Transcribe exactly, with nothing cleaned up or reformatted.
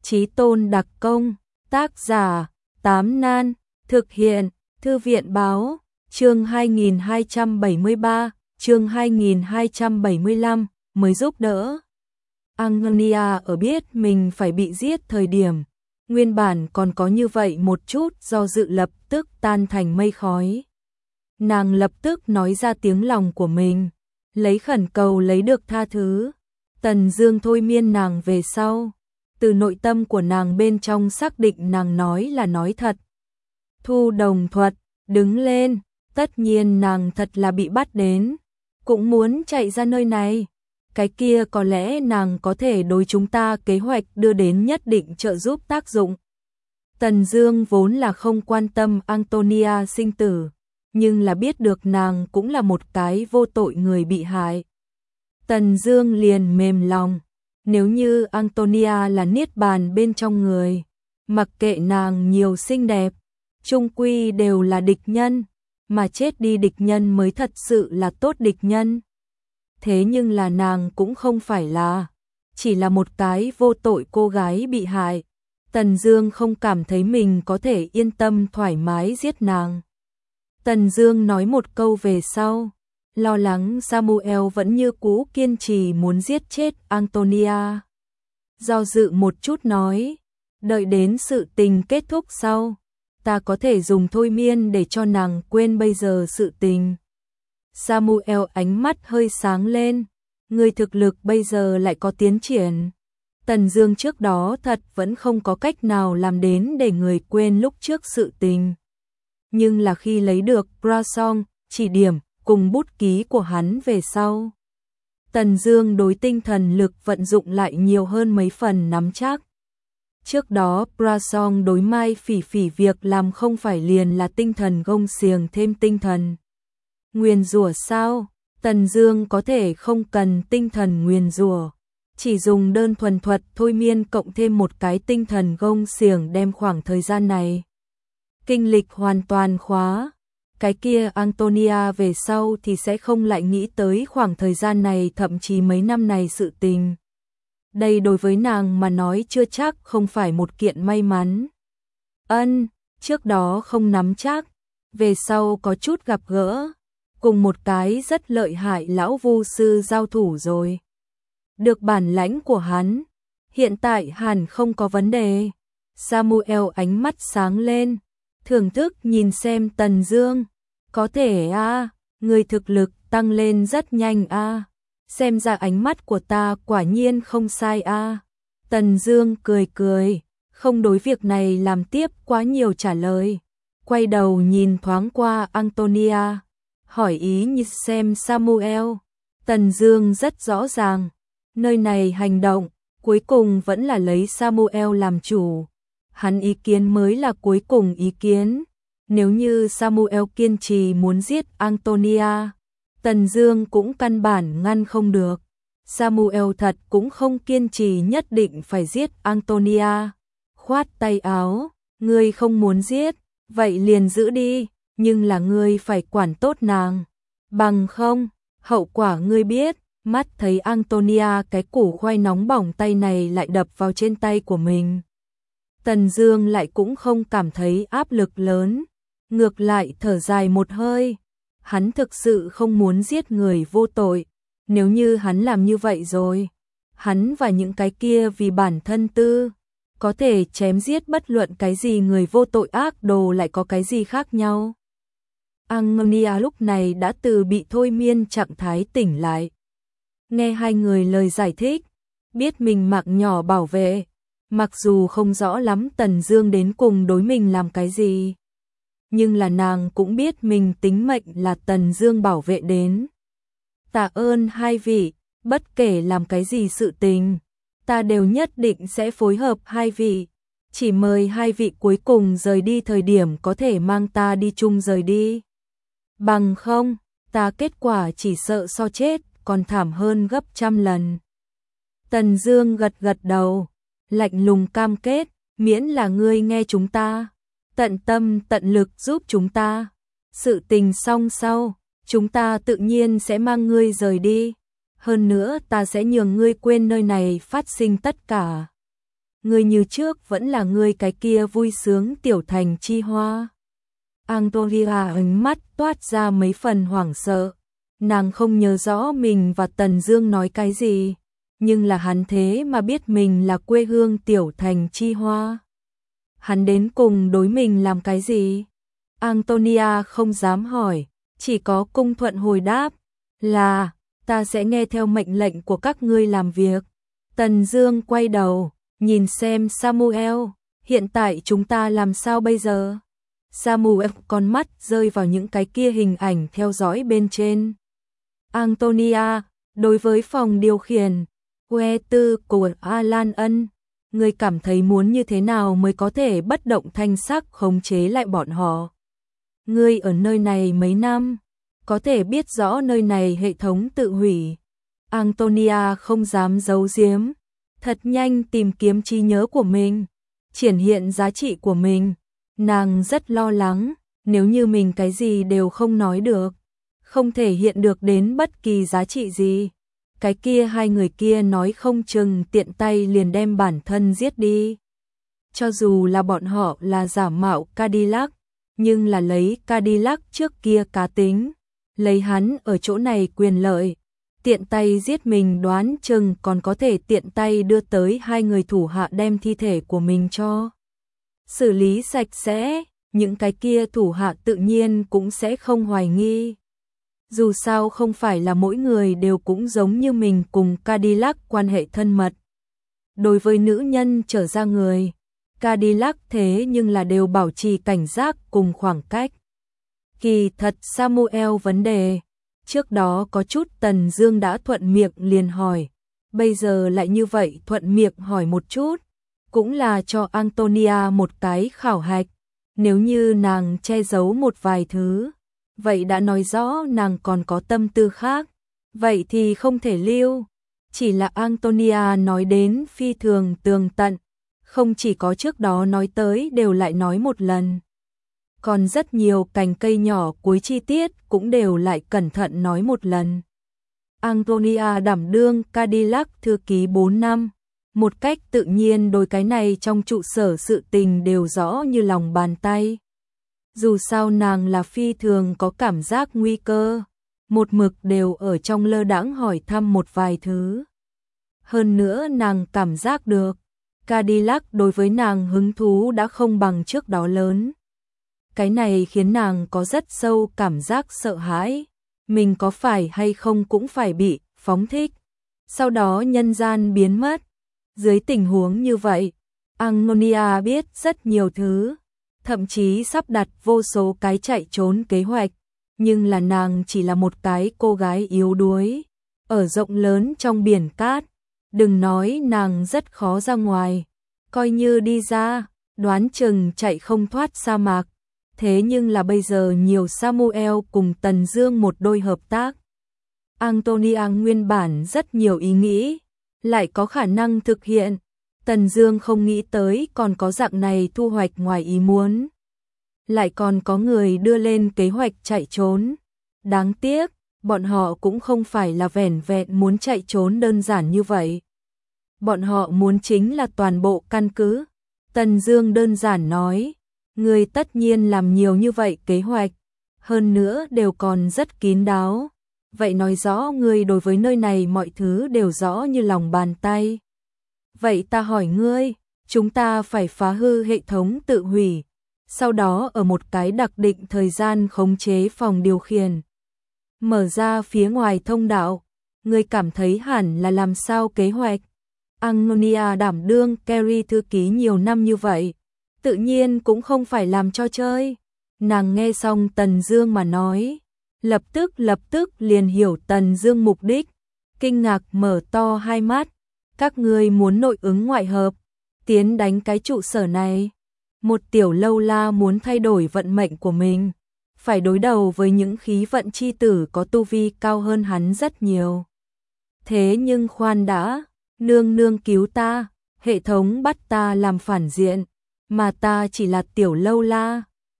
Chí tôn đặc công, tác giả, Tám Nan, thực hiện, Thư viện báo, chương hai nghìn hai trăm bảy mươi ba, chương hai nghìn hai trăm bảy mươi lăm, mới giúp đỡ. Antonia ở biết mình phải bị giết thời điểm, nguyên bản còn có như vậy một chút do dự lập tức tan thành mây khói. Nàng lập tức nói ra tiếng lòng của mình, lấy khẩn cầu lấy được tha thứ. Tần Dương thôi miên nàng về sau, từ nội tâm của nàng bên trong xác định nàng nói là nói thật. Thu đồng thuật, đứng lên, tất nhiên nàng thật là bị bắt đến, cũng muốn chạy ra nơi này. Cái kia có lẽ nàng có thể đối chúng ta kế hoạch đưa đến nhất định trợ giúp tác dụng. Tần Dương vốn là không quan tâm Antonia sinh tử, nhưng là biết được nàng cũng là một cái vô tội người bị hại. Tần Dương liền mềm lòng, nếu như Antonia là niết bàn bên trong người, mặc kệ nàng nhiều xinh đẹp, chung quy đều là địch nhân, mà chết đi địch nhân mới thật sự là tốt địch nhân. Thế nhưng là nàng cũng không phải là, chỉ là một cái vô tội cô gái bị hại. Tần Dương không cảm thấy mình có thể yên tâm thoải mái giết nàng. Tần Dương nói một câu về sau, lo lắng Samuel vẫn như cũ kiên trì muốn giết chết Antonia. Do dự một chút nói, đợi đến sự tình kết thúc sau, ta có thể dùng thôi miên để cho nàng quên bây giờ sự tình. Samuel ánh mắt hơi sáng lên, người thực lực bây giờ lại có tiến triển. Tần Dương trước đó thật vẫn không có cách nào làm đến để người quên lúc trước sự tình. Nhưng là khi lấy được Brasong, chỉ điểm, cùng bút ký của hắn về sau, Tần Dương đối tinh thần lực vận dụng lại nhiều hơn mấy phần nắm chắc. Trước đó Brasong đối Mai Phỉ Phỉ việc làm không phải liền là tinh thần gông xiềng thêm tinh thần nguyền rủa sao? Tần Dương có thể không cần tinh thần nguyền rủa, chỉ dùng đơn thuần thuật thôi miên cộng thêm một cái tinh thần gông xiềng đem khoảng thời gian này kinh lịch hoàn toàn khóa. Cái kia Antonia về sau thì sẽ không lại nghĩ tới khoảng thời gian này thậm chí mấy năm này sự tình. Đây đối với nàng mà nói chưa chắc không phải một kiện may mắn. Ân, trước đó không nắm chắc, về sau có chút gặp gỡ, cùng một cái rất lợi hại lão vu sư giao thủ rồi. Được bản lãnh của hắn, hiện tại hẳn không có vấn đề. Samuel ánh mắt sáng lên, thưởng thức nhìn xem Tần Dương. Có thể a, à, người thực lực tăng lên rất nhanh a. À. Xem ra ánh mắt của ta quả nhiên không sai a. À. Tần Dương cười cười, không đối việc này làm tiếp quá nhiều trả lời. Quay đầu nhìn thoáng qua Antonia, hỏi ý như xem Samuel. Tần Dương rất rõ ràng, nơi này hành động, cuối cùng vẫn là lấy Samuel làm chủ. Hắn ý kiến mới là cuối cùng ý kiến. Nếu như Samuel kiên trì muốn giết Antonia, Tần Dương cũng căn bản ngăn không được. Samuel thật cũng không kiên trì nhất định phải giết Antonia. Khoát tay áo, ngươi không muốn giết, vậy liền giữ đi, nhưng là ngươi phải quản tốt nàng. Bằng không, hậu quả ngươi biết. Mắt thấy Antonia cái củ khoai nóng bỏng tay này lại đập vào trên tay của mình. Tần Dương lại cũng không cảm thấy áp lực lớn, ngược lại thở dài một hơi. Hắn thực sự không muốn giết người vô tội, nếu như hắn làm như vậy rồi, hắn và những cái kia vì bản thân tư, có thể chém giết bất luận cái gì người vô tội ác đồ lại có cái gì khác nhau. Antonia lúc này đã từ bị thôi miên trạng thái tỉnh lại. Nghe hai người lời giải thích, biết mình mạng nhỏ bảo vệ, mặc dù không rõ lắm Tần Dương đến cùng đối mình làm cái gì, nhưng là nàng cũng biết mình tính mệnh là Tần Dương bảo vệ đến. Tạ ơn hai vị, bất kể làm cái gì sự tình, ta đều nhất định sẽ phối hợp hai vị, chỉ mời hai vị cuối cùng rời đi thời điểm có thể mang ta đi chung rời đi. Bằng không, ta kết quả chỉ sợ so chết còn thảm hơn gấp trăm lần. Tần Dương gật gật đầu, lạnh lùng cam kết, miễn là ngươi nghe chúng ta, tận tâm tận lực giúp chúng ta. Sự tình xong sau, chúng ta tự nhiên sẽ mang ngươi rời đi. Hơn nữa ta sẽ nhường ngươi quên nơi này phát sinh tất cả. Ngươi như trước vẫn là ngươi cái kia vui sướng tiểu thành chi hoa. Antonia ánh mắt toát ra mấy phần hoảng sợ. Nàng không nhớ rõ mình và Tần Dương nói cái gì, nhưng là hắn thế mà biết mình là quê hương tiểu thành chi hoa. Hắn đến cùng đối mình làm cái gì? Antonia không dám hỏi, chỉ có cung thuận hồi đáp là ta sẽ nghe theo mệnh lệnh của các ngươi làm việc. Tần Dương quay đầu, nhìn xem Samuel, hiện tại chúng ta làm sao bây giờ? Samuel con mắt rơi vào những cái kia hình ảnh theo dõi bên trên. Antonia, đối với phòng điều khiển que tư của Alan Ân, ngươi cảm thấy muốn như thế nào mới có thể bất động thanh sắc khống chế lại bọn họ? Ngươi ở nơi này mấy năm, có thể biết rõ nơi này hệ thống tự hủy. Antonia không dám giấu giếm, thật nhanh tìm kiếm trí nhớ của mình, triển hiện giá trị của mình. Nàng rất lo lắng, nếu như mình cái gì đều không nói được, không thể hiện được đến bất kỳ giá trị gì, cái kia hai người kia nói không chừng tiện tay liền đem bản thân giết đi. Cho dù là bọn họ là giả mạo Cadillac, nhưng là lấy Cadillac trước kia cá tính, lấy hắn ở chỗ này quyền lợi, tiện tay giết mình đoán chừng còn có thể tiện tay đưa tới hai người thủ hạ đem thi thể của mình cho xử lý sạch sẽ, những cái kia thủ hạ tự nhiên cũng sẽ không hoài nghi. Dù sao không phải là mỗi người đều cũng giống như mình cùng Cadillac quan hệ thân mật. Đối với nữ nhân trở ra người, Cadillac thế nhưng là đều bảo trì cảnh giác cùng khoảng cách. Kỳ thật Samuel vấn đề, trước đó có chút Tần Dương đã thuận miệng liền hỏi, bây giờ lại như vậy thuận miệng hỏi một chút, cũng là cho Antonia một cái khảo hạch. Nếu như nàng che giấu một vài thứ, vậy đã nói rõ nàng còn có tâm tư khác, vậy thì không thể lưu. Chỉ là Antonia nói đến phi thường tường tận, không chỉ có trước đó nói tới đều lại nói một lần. Còn rất nhiều cành cây nhỏ cuối chi tiết cũng đều lại cẩn thận nói một lần. Antonia đảm đương Cadillac thư ký bốn năm, một cách tự nhiên đôi cái này trong trụ sở sự tình đều rõ như lòng bàn tay. Dù sao nàng là phi thường có cảm giác nguy cơ, một mực đều ở trong lơ đãng hỏi thăm một vài thứ. Hơn nữa nàng cảm giác được, Cadillac đối với nàng hứng thú đã không bằng trước đó lớn. Cái này khiến nàng có rất sâu cảm giác sợ hãi, mình có phải hay không cũng phải bị phóng thích, sau đó nhân gian biến mất. Dưới tình huống như vậy, Antonia biết rất nhiều thứ, thậm chí sắp đặt vô số cái chạy trốn kế hoạch, nhưng là nàng chỉ là một cái cô gái yếu đuối, ở rộng lớn trong biển cát, đừng nói nàng rất khó ra ngoài, coi như đi ra, đoán chừng chạy không thoát sa mạc. Thế nhưng là bây giờ nhiều Samuel cùng Tần Dương một đôi hợp tác. Antonia nguyên bản rất nhiều ý nghĩ, lại có khả năng thực hiện. Tần Dương không nghĩ tới còn có dạng này thu hoạch ngoài ý muốn. Lại còn có người đưa lên kế hoạch chạy trốn. Đáng tiếc, bọn họ cũng không phải là vẻn vẹn muốn chạy trốn đơn giản như vậy. Bọn họ muốn chính là toàn bộ căn cứ. Tần Dương đơn giản nói, người tất nhiên làm nhiều như vậy kế hoạch, hơn nữa đều còn rất kín đáo. Vậy nói rõ ngươi đối với nơi này mọi thứ đều rõ như lòng bàn tay. Vậy ta hỏi ngươi, chúng ta phải phá hư hệ thống tự hủy, sau đó ở một cái đặc định thời gian khống chế phòng điều khiển, mở ra phía ngoài thông đạo. Ngươi cảm thấy hẳn là làm sao kế hoạch? Antonia đảm đương Carrie thư ký nhiều năm như vậy, tự nhiên cũng không phải làm cho chơi. Nàng nghe xong Tần Dương mà nói, lập tức lập tức liền hiểu Tần Dương mục đích, kinh ngạc mở to hai mắt. Các ngươi muốn nội ứng ngoại hợp, tiến đánh cái trụ sở này. Một tiểu lâu la muốn thay đổi vận mệnh của mình, phải đối đầu với những khí vận chi tử có tu vi cao hơn hắn rất nhiều. Thế nhưng khoan đã, nương nương cứu ta, hệ thống bắt ta làm phản diện, mà ta chỉ là tiểu lâu la,